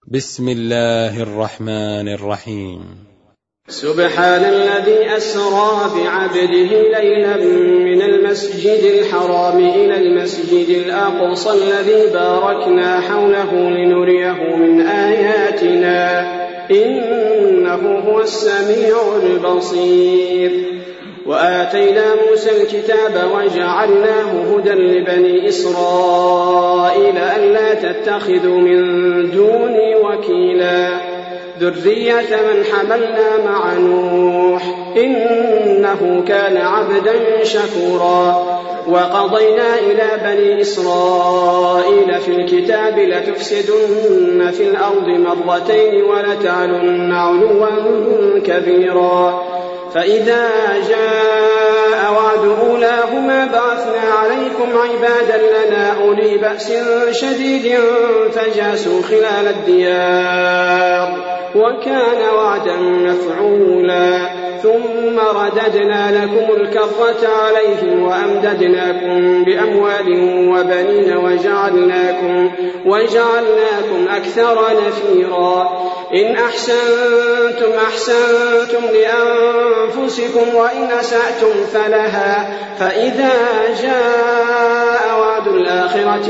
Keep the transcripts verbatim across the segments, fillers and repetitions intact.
بسم الله الرحمن الرحيم. سبحان الذي أسرى بعبده ليلا من المسجد الحرام إلى المسجد الأقصى الذي باركنا حوله لنريه من آياتنا إنه هو السميع البصير. وآتينا موسى الكتاب وجعلناه هدى لبني إسرائيل ألا تتخذوا من دوني وكيلا ذرية من حملنا مع نوح إنه كان عبدا شكورا. وقضينا إلى بني إسرائيل في الكتاب لتفسدن في الأرض مرتين ولتعلن علوا كبيرا. فإذا جاء وعد أولاهما بعثنا عليكم عبادا لنا أولي بأس شديد فجاسوا خلال الديار وكان وعدا مفعولا. ثم رددنا لكم الكرة عليهم وأمددناكم بأموال وبنين وجعلناكم, وجعلناكم أكثر نفيرا. إن أحسنتم أحسنتم لأنفسكم وإن أسأتم فلها. فإذا جاء وعد الآخرة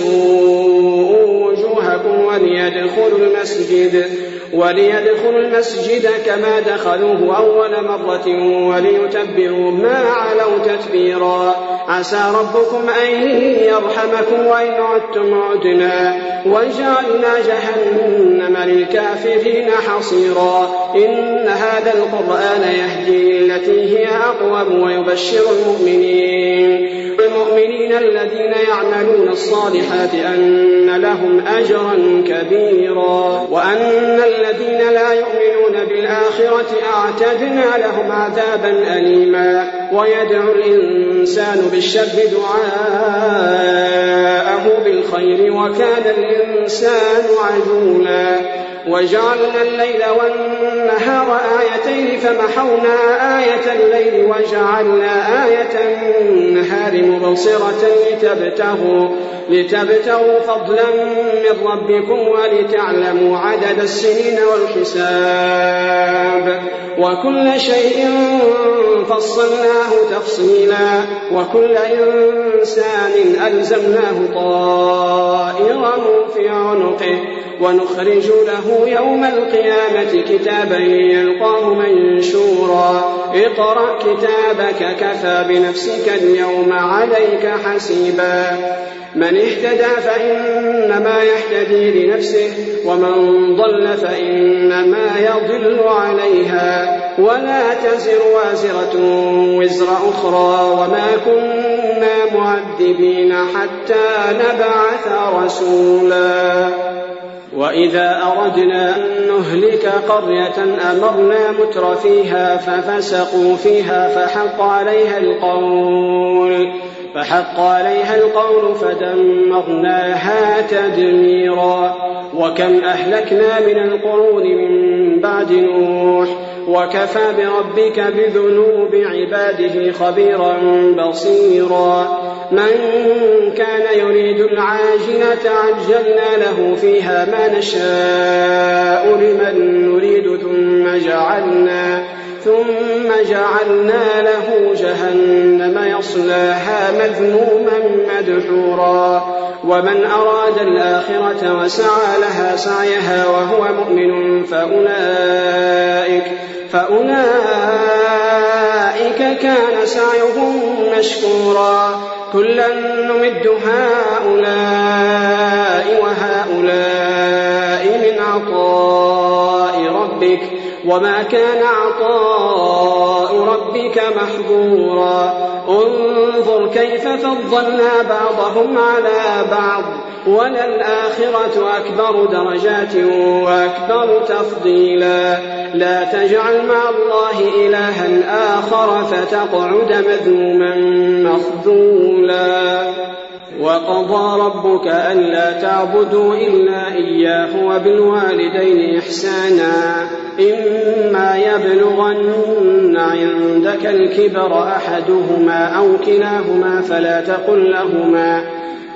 ليسوءوا وجوهكم وليدخلوا المسجد وليدخلوا المسجد كما دخلوه أول مرة وليتبروا ما علوا تتبيرا. عسى ربكم أن يرحمكم وإن عدتم عدنا وجعلنا جهنم للكافرين حصيرا. إن هذا القرآن يهدي التي هي أقوم ويبشر المؤمنين المؤمنين الذين يعملون الصالحات أن لهم أجرا كبيرا وأن الذين لا يؤمنون بالآخرة أعتدنا لهم عذابا أليما. ويدعو الإنسان بالشر دعاءه بالخير وكان الإنسان عجولا. وجعلنا الليل والنهار آيتين فمحونا آية الليل وجعلنا آية النهار مبصرة لتبتغوا, لتبتغوا فضلا من ربكم ولتعلموا عدد السنين والحساب وكل شيء فصلناه تفصيلا. وكل إنسان ألزمناه طائره في عنقه ونخرج له يوم القيامة كتابا يلقاه منشورا. اقرأ كتابك كفى بنفسك اليوم عليك حسيبا. من اهتدى فإنما يهتدي لنفسه ومن ضل فإنما يضل عليها ولا تزر وازرة وزر أخرى وما كنا معذبين حتى نبعث رسولا. وإذا أردنا أن نهلك قرية أمرنا متر فيها ففسقوا فيها فحق عليها القول فحق عليها القول فدمرناها تدميرا. وكم أهلكنا من القرون من بعد نوح وكفى بربك بذنوب عباده خبيرا بصيرا. من كان يريد العاجلة عجلنا له فيها ما نشاء لمن نريد ثم جعلنا ثم جعلنا له جهنم يصلاها مذموما مدحورا. ومن أراد الآخرة وسعى لها سعيها وهو مؤمن فأولئك, فأولئك كان سعيهم مشكورا. كلا نمد هؤلاء وهؤلاء من عطاء ربك وما كان عطاء ربك محظورا. انظر كيف فضلنا بعضهم على بعض وللآخرة أكبر درجات وأكبر تفضيلا. لا تجعل مع الله إلها آخر فتقعد مذموما مخذولا. وقضى ربك ألا تعبدوا إلا إياه وبالوالدين إحسانا إما يبلغن عندك الكبر أحدهما أو كلاهما فلا تقل لهما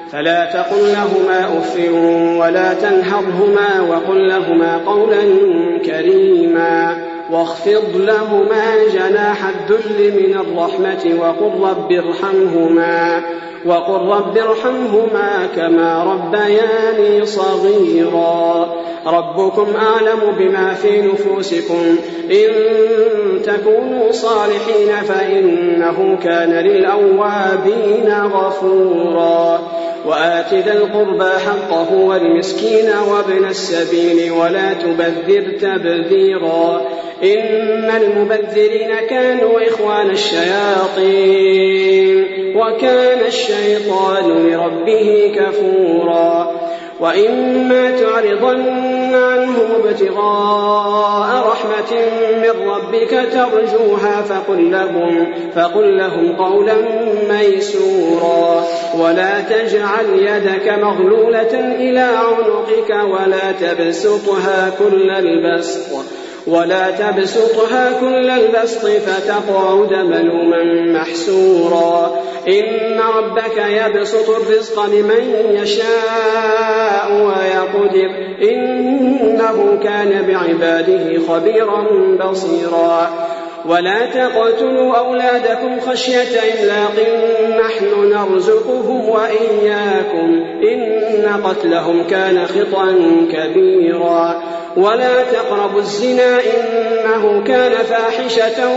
فلا تقل لهما أف ولا تنهرهما وقل لهما قولا كريما واخفض لهما جناح الذل من الرحمة وقل رب ارحمهما وقل رب ارحمهما كما ربياني صغيرا ربكم أعلم بما في نفوسكم إن تكونوا صالحين فإنه كان للأوابين غفورا وآت ذا القربى حقه والمسكين وابن السبيل ولا تبذر تبذيرا إن المبذرين كانوا إخوان الشياطين وكان الشيطان لربه كفورا وإما تعرضن عنهم ابتغاء رحمة من ربك ترجوها فقل لهم, فقل لهم قولا ميسورا ولا تجعل يدك مغلولة إلى عنقك ولا تبسطها كل البسط ولا تبسطها كل البسط فتقعد ملوما محسورا إن ربك يبسط الرزق لمن يشاء ويقدر إنه كان بعباده خبيرا بصيرا ولا تقتلوا أولادكم خشية إملاق نحن نرزقهم وإياكم إن قتلهم كان خطأ كبيرا ولا تقربوا الزنا إنه كان فاحشة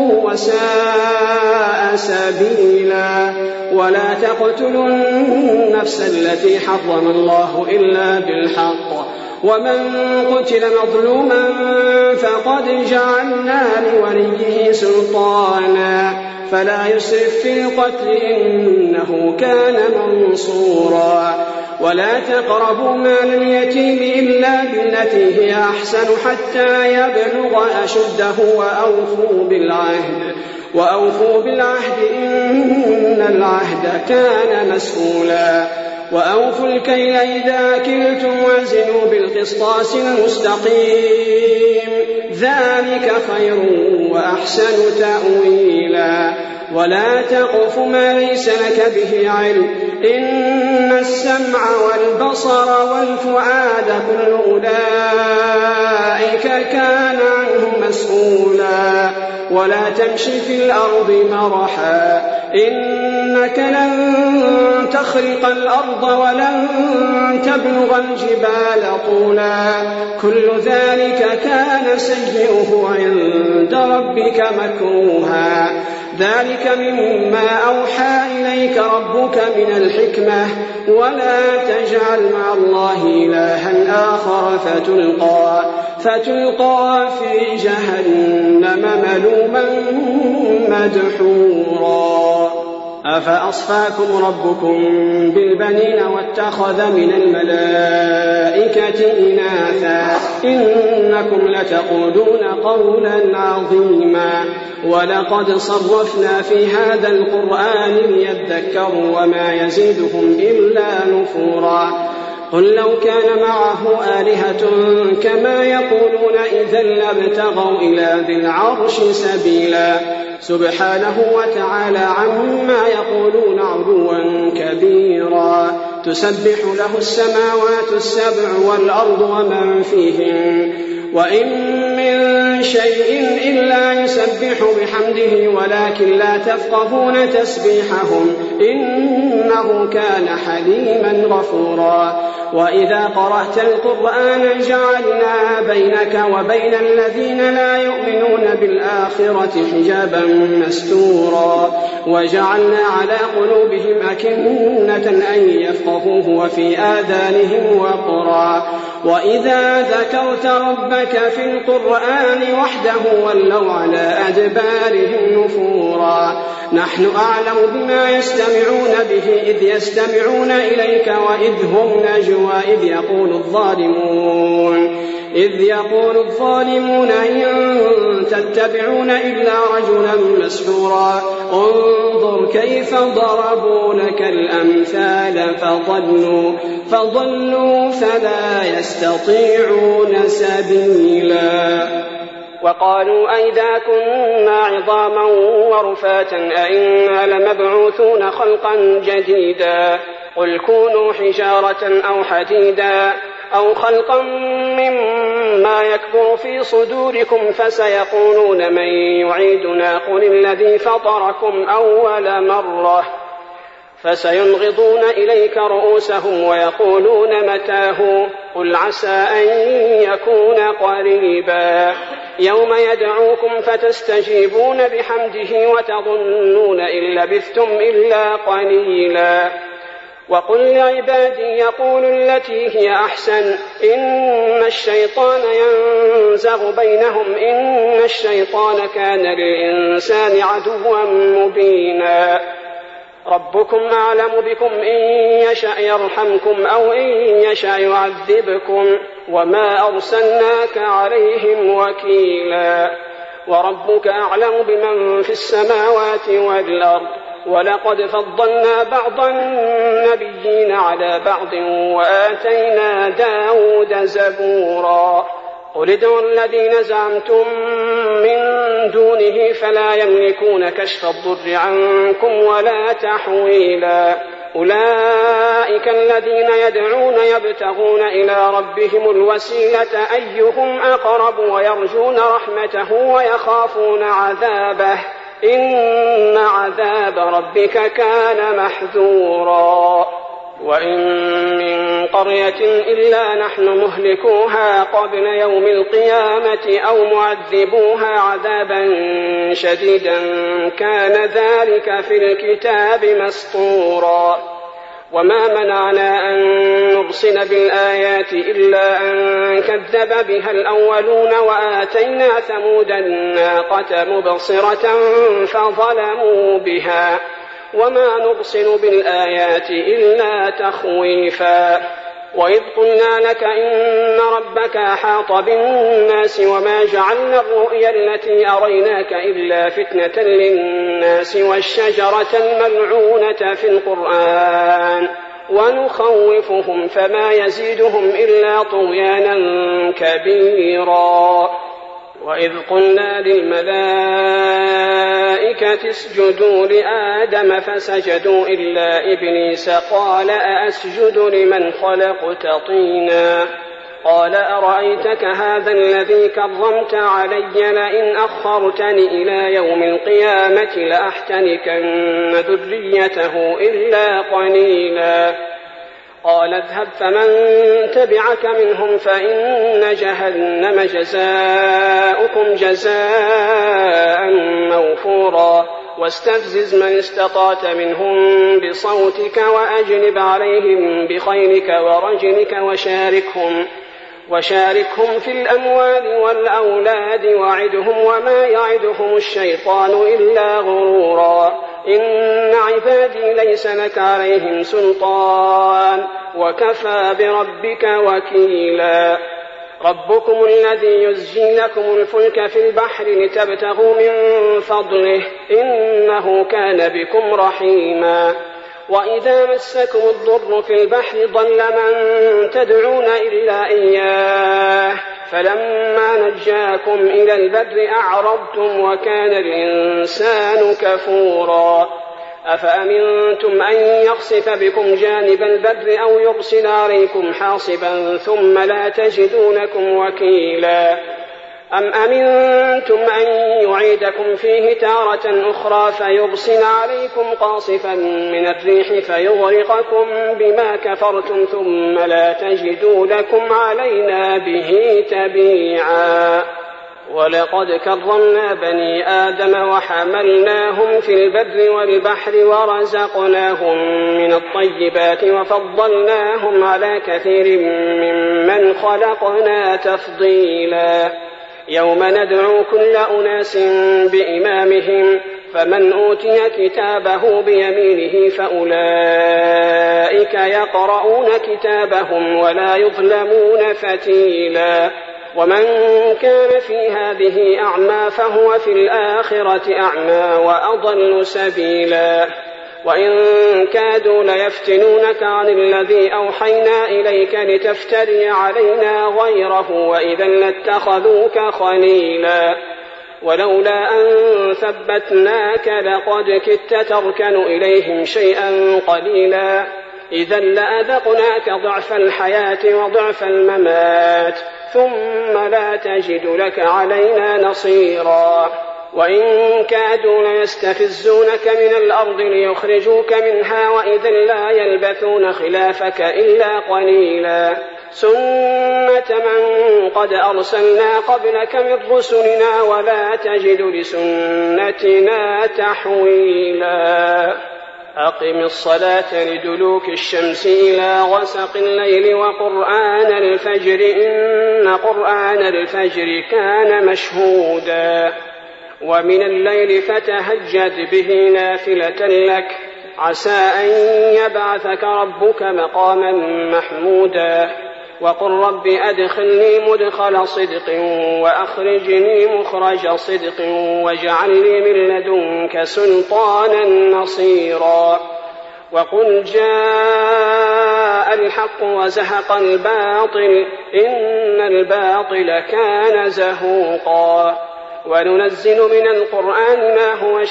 وساء سبيلا ولا تقتلوا النفس التي حرم الله إلا بالحق ومن قتل مظلوما فقد جعلنا لوليه سلطانا فلا يسرف في القتل إنه كان منصورا ولا تقربوا مال اليتيم إلا بالتي هي أحسن حتى يبلغ أشده وأوفوا بالعهد وأوفوا بالعهد إن العهد كان مسؤولا وأوفوا الكيل إذا كلتم وزنوا بالقسطاس المستقيم ذلك خير وأحسن تأويلا ولا تقف ما ليس لك به علم إن السمع والبصر والفؤاد كل أولئك كان عنه مسؤولا ولا تمشي في الأرض مرحا إنك لن تخرق الأرض ولن تبلغ الجبال طولا كل ذلك كان سيئه عند ربك مكروها ذلك مما أوحى إليك ربك من الحكمة ولا تجعل مع الله إلها آخر فتلقى, فتلقى في جهنم ملوما مدحورا أفأصفاكم ربكم بالبنين واتخذ من الملائكة إناثا إنكم لتقولون قولا عظيما ولقد صرفنا في هذا القرآن ليذكروا وما يزيدهم إلا نفورا قل لو كان معه آلهة كما يقولون إذا لابتغوا إلى ذي العرش سبيلا سبحانه وتعالى عما يقولون علوا كبيرا تسبح له السماوات السبع والأرض ومن فيهن وإن من شيء إلا يسبح بحمده ولكن لا تفقهون تسبيحهم إنه كان حليما غفورا وإذا قرأت القرآن جعلنا بينك وبين الذين لا يؤمنون بالآخرة حجابا مستورا وجعلنا على قلوبهم أكنة أن يفقهوه وفي آذانهم وقرا وإذا ذكرت ربك في القرآن وحده ولوا على أدبارهم نفورا نحن أعلم بما يستمعون به إذ يستمعون إليك وإذ هم نجوى إذ يقول الظالمون إذ يقول الظالمون إن تتبعون إلا رجلا مسحورا انظر كيف ضربوا لك الأمثال فضلوا, فضلوا فلا يستطيعون سبيلا وقالوا أئذا كنا عظاما ورفاتا أئنا لمبعوثون خلقا جديدا قل كونوا حجارة أو حديدا أو خلقا مما يكبر في صدوركم فسيقولون من يعيدنا قل الذي فطركم أول مرة فسينغضون إليك رؤوسهم ويقولون متاه قل عسى أن يكون قريبا يوم يدعوكم فتستجيبون بحمده وتظنون إن لبثتم إلا قليلا وقل لعبادي يقولوا التي هي أحسن إن الشيطان ينزغ بينهم إن الشيطان كان للإنسان عدوا مبينا ربكم أعلم بكم إن يشأ يرحمكم أو إن يشأ يعذبكم وما أرسلناك عليهم وكيلا وربك أعلم بمن في السماوات والأرض ولقد فضلنا بعض النبيين على بعض وآتينا داود زبورا قل ادعوا الذين زعمتم من دونه فلا يملكون كشف الضر عنكم ولا تحويلا أولئك الذين يدعون يبتغون إلى ربهم الوسيلة أيهم أقرب ويرجون رحمته ويخافون عذابه إن عذاب ربك كان محذورا وإن من قرية إلا نحن مهلكوها قبل يوم القيامة أو معذبوها عذابا شديدا كان ذلك في الكتاب مسطورا وما منعنا أن نرسل بالآيات إلا أن كذب بها الأولون وآتينا ثمود الناقة مبصرة فظلموا بها وما نرسل بالآيات إلا تخويفا وإذ قلنا لك إن ربك أحاط بالناس وما جعلنا الرؤيا التي أريناك إلا فتنة للناس والشجرة الملعونة في القرآن ونخوفهم فما يزيدهم إلا طغيانا كبيرا وإذ قلنا للملائكة اسجدوا لآدم فسجدوا إلا إبليس قال أأسجد لمن خلقت طينا قال أرأيتك هذا الذي كرمت علي لئن أخرتني إلى يوم القيامة لأحتنكن ذريته إلا قليلا قال اذهب فمن تبعك منهم فإن جهنم جزاؤكم جزاء موفورا واستفزز من استطعت منهم بصوتك وأجلب عليهم بخيلك ورجلك وشاركهم وشاركهم في الأموال والأولاد وعدهم وما يعدهم الشيطان إلا غرورا إن عبادي ليس لك عليهم سلطان وكفى بربك وكيلا ربكم الذي يزجي لكم الفلك في البحر لتبتغوا من فضله إنه كان بكم رحيما وإذا مسكم الضر في البحر ضل من تدعون إلا إياه فلما نجاكم إلى البر أعرضتم وكان الإنسان كفورا أفأمنتم أن يخسف بكم جانب البر أو يرسل عليكم حاصبا ثم لا تجدوا لكم وكيلا أم أمنتم أن يعيدكم فيه تارة أخرى فيرسل عليكم قاصفا من الريح فيغرقكم بما كفرتم ثم لا تجدوا لكم علينا به تبيعا ولقد كرمنا بني آدم وحملناهم في البر والبحر ورزقناهم من الطيبات وفضلناهم على كثير ممن خلقنا تفضيلا يوم ندعو كل أناس بإمامهم فمن أوتي كتابه بيمينه فأولئك يقرؤون كتابهم ولا يظلمون فتيلا ومن كان في هذه أعمى فهو في الآخرة أعمى وأضل سبيلا وإن كادوا ليفتنونك عن الذي أوحينا إليك لتفتري علينا غيره وإذا لاتخذوك خليلا ولولا أن ثبتناك لقد كدت تركن إليهم شيئا قليلا إذا لأذقناك ضعف الحياة وضعف الممات ثم لا تجد لك علينا نصيرا وإن كادوا ليستفزونك من الأرض ليخرجوك منها وإذا لا يلبثون خلافك إلا قليلا سنة من قد أرسلنا قبلك من رسلنا ولا تجد لسنتنا تحويلا أقم الصلاة لدلوك الشمس إلى غسق الليل وقرآن الفجر إن قرآن الفجر كان مشهودا ومن الليل فتهجد به نافلة لك عسى أن يبعثك ربك مقاما محمودا وقل رب أدخلني مدخل صدق وأخرجني مخرج صدق واجعل لي من لدنك سلطانا نصيرا وقل جاء الحق وزهق الباطل إن الباطل كان زهوقا وننزل من القرآن ما هو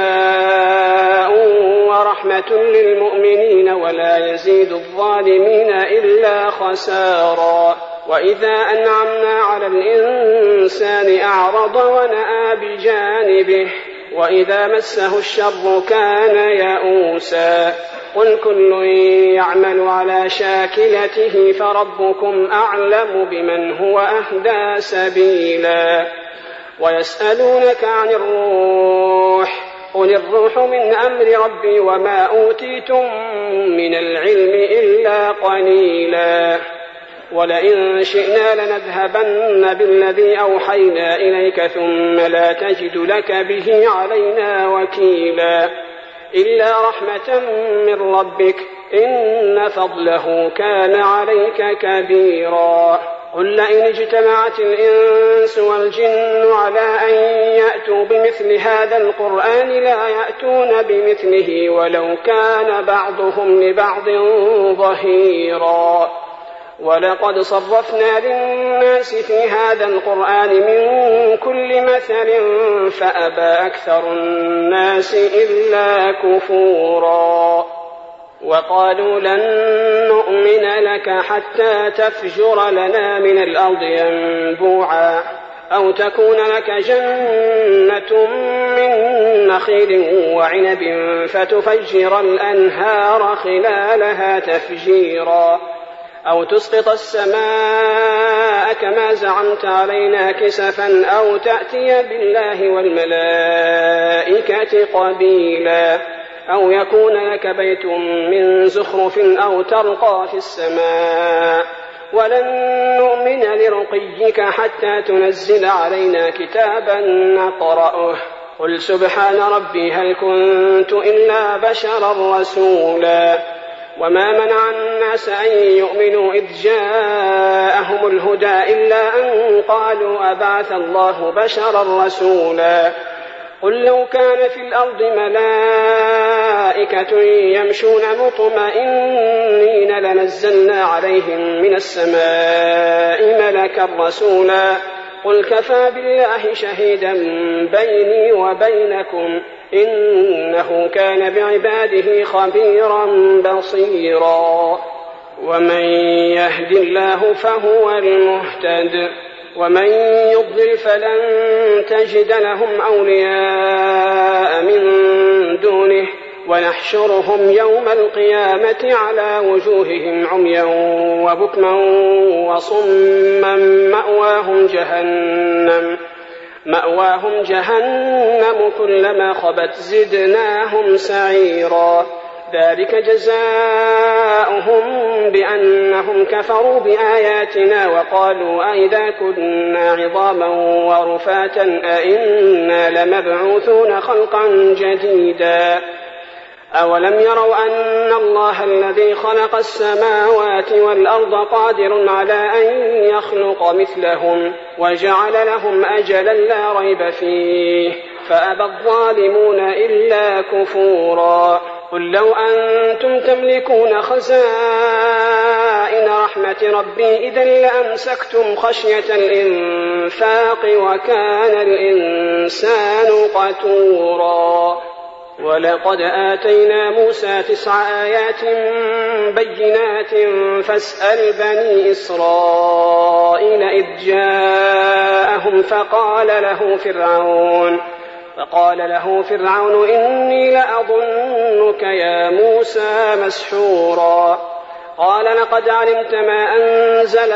شفاء ورحمة للمؤمنين ولا يزيد الظالمين إلا خسارا وإذا أنعمنا على الإنسان أعرض ونأى بجانبه وإذا مسه الشر كان يئوسا قل كل يعمل على شاكلته فربكم أعلم بمن هو أهدى سبيلا ويسألونك عن الروح قل الروح من أمر ربي وما أوتيتم من العلم إلا قليلا ولئن شئنا لنذهبن بالذي أوحينا إليك ثم لا تجد لك به علينا وكيلا إلا رحمة من ربك إن فضله كان عليك كبيرا قل لئن اجتمعت الإنس والجن على أن يأتوا بمثل هذا القرآن لا يأتون بمثله ولو كان بعضهم لبعض ظهيرا ولقد صرفنا للناس في هذا القرآن من كل مثل فأبى أكثر الناس إلا كفورا وقالوا لن نؤمن لك حتى تفجر لنا من الأرض ينبوعا أو تكون لك جنة من نخيل وعنب فتفجر الأنهار خلالها تفجيرا أو تسقط السماء كما زعمت علينا كسفا أو تأتي بالله والملائكة قبيلا أو يكون لك بيت من زخرف أو ترقى في السماء ولن نؤمن لرقيك حتى تنزل علينا كتابا نقرأه قل سبحان ربي هل كنت إلا بشرا رسولا وما منع الناس أن يؤمنوا إذ جاءهم الهدى إلا أن قالوا أبعث الله بشرا رسولا قل لو كان في الأرض ملائكة يمشون مطمئنين لنزلنا عليهم من السماء ملكا رسولا قل كفى بالله شهيدا بيني وبينكم إنه كان بعباده خبيرا بصيرا ومن يهد الله فهو المهتد ومن يضلل فلن تجد لهم أولياء من دونه ونحشرهم يوم القيامة على وجوههم عميا وبكما وصما مأواهم جهنم مأواهم جهنم كلما خبت زدناهم سعيرا ذلك جزاؤهم بأنهم كفروا بآياتنا وقالوا أئذا كنا عظاما ورفاتا أئنا لمبعوثون خلقا جديدا أولم يروا أن الله الذي خلق السماوات والأرض قادر على أن يخلق مثلهم وجعل لهم أجلا لا ريب فيه فأبى الظالمون إلا كفورا قل لو أنتم تملكون خزائن رحمة ربي إذا لأمسكتم خشية الإنفاق وكان الإنسان قتورا ولقد آتينا موسى تسع آيات بينات فاسأل بني إسرائيل إذ جاءهم فقال له فرعون فقال له فرعون إني لأظنك يا موسى مسحورا قال لقد علمت ما أنزل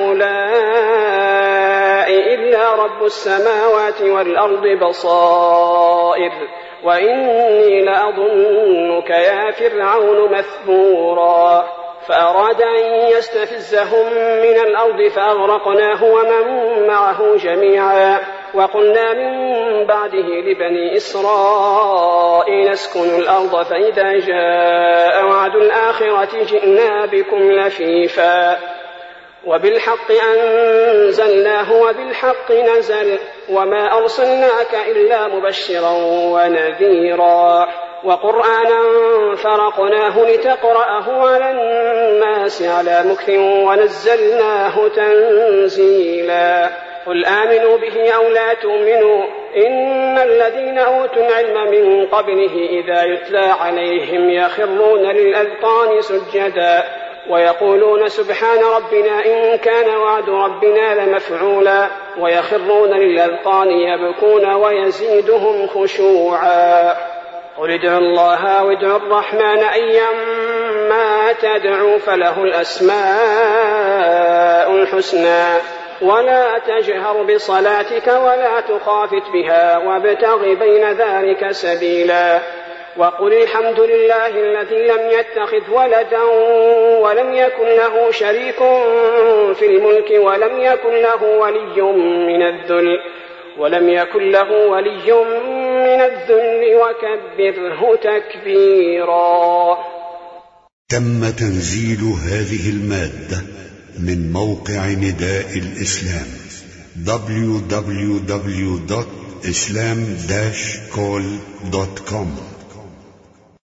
هؤلاء إلا رب السماوات والأرض بصائر وإني لأظنك يا فرعون مثبورا فأراد أن يستفزهم من الأرض فأغرقناه ومن معه جميعا وقلنا من بعده لبني إسرائيل اسكنوا الأرض فإذا جاء وعد الآخرة جئنا بكم لفيفا وبالحق أنزلناه وبالحق نزل وما أرسلناك إلا مبشرا ونذيرا وقرآنا فرقناه لتقرأه على الناس على مكث ونزلناه تنزيلا قل آمنوا به أو لا تؤمنوا إن الذين أوتوا العلم من قبله إذا يتلى عليهم يخرون للأذقان سجدا ويقولون سبحان ربنا إن كان وعد ربنا لمفعولا ويخرون للأذقان يبكون ويزيدهم خشوعا قل ادعوا الله وادعوا الرحمن أيما تدعوا فله الأسماء الحسنى ولا تجهر بصلاتك ولا تخافت بها وابتغ بين ذلك سبيلا وقل الحمد لله الذي لم يتخذ ولدا ولم يكن له شريك في الملك ولم يكن له ولي من الذل ولم يكن له ولي من الذل وكبره تكبيرا. تم تنزيل هذه المادة من موقع نداء الإسلام دبليو دبليو دبليو دوت إسلام داش كول دوت كوم.